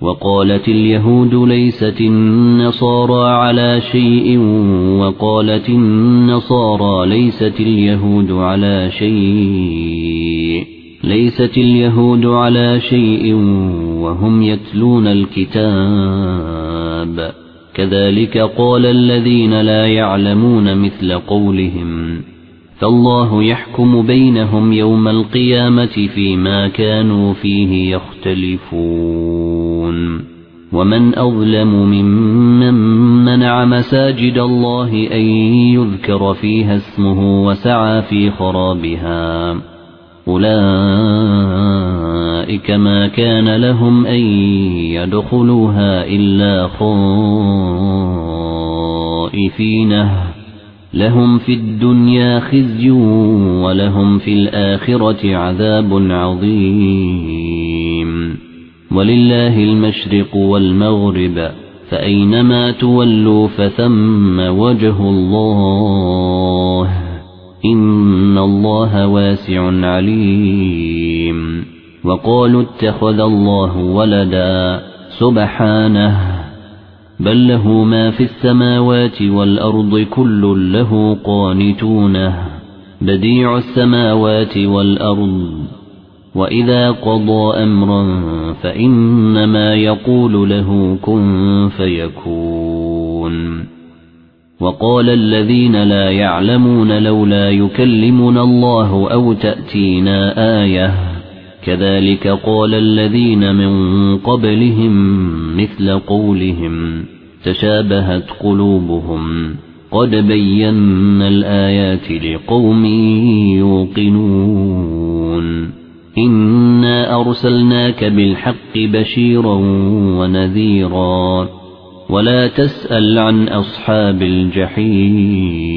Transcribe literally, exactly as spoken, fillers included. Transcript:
وقالت اليهود ليست النصارى على شيء وقالت النصارى ليست اليهود على شيء ليست اليهود على شيء وهم يتلون الكتاب كذلك قال الذين لا يعلمون مثل قولهم فالله يحكم بينهم يوم القيامة فيما كانوا فيه يختلفون ومن أظلم ممن منع مساجد الله أن يذكر فيها اسمه وسعى في خرابها أولئك ما كان لهم أن يدخلوها إلا خائفين لهم في الدنيا خزي ولهم في الآخرة عذاب عظيم ولله المشرق والمغرب فأينما تولوا فثم وجه الله إن الله واسع عليم وقالوا اتخذ الله ولدا سبحانه بل له ما في السماوات والأرض كل له قانتونه بديع السماوات والأرض وإذا قضى أمرا فإنما يقول له كن فيكون وقال الذين لا يعلمون لولا يكلمنا الله أو تأتينا آية كذلك قال الذين من قبلهم مثل قولهم تشابهت قلوبهم قد بينا الآيات لقوم يوقنون إنا أرسلناك بالحق بشيرا ونذيرا ولا تسأل عن أصحاب الجحيم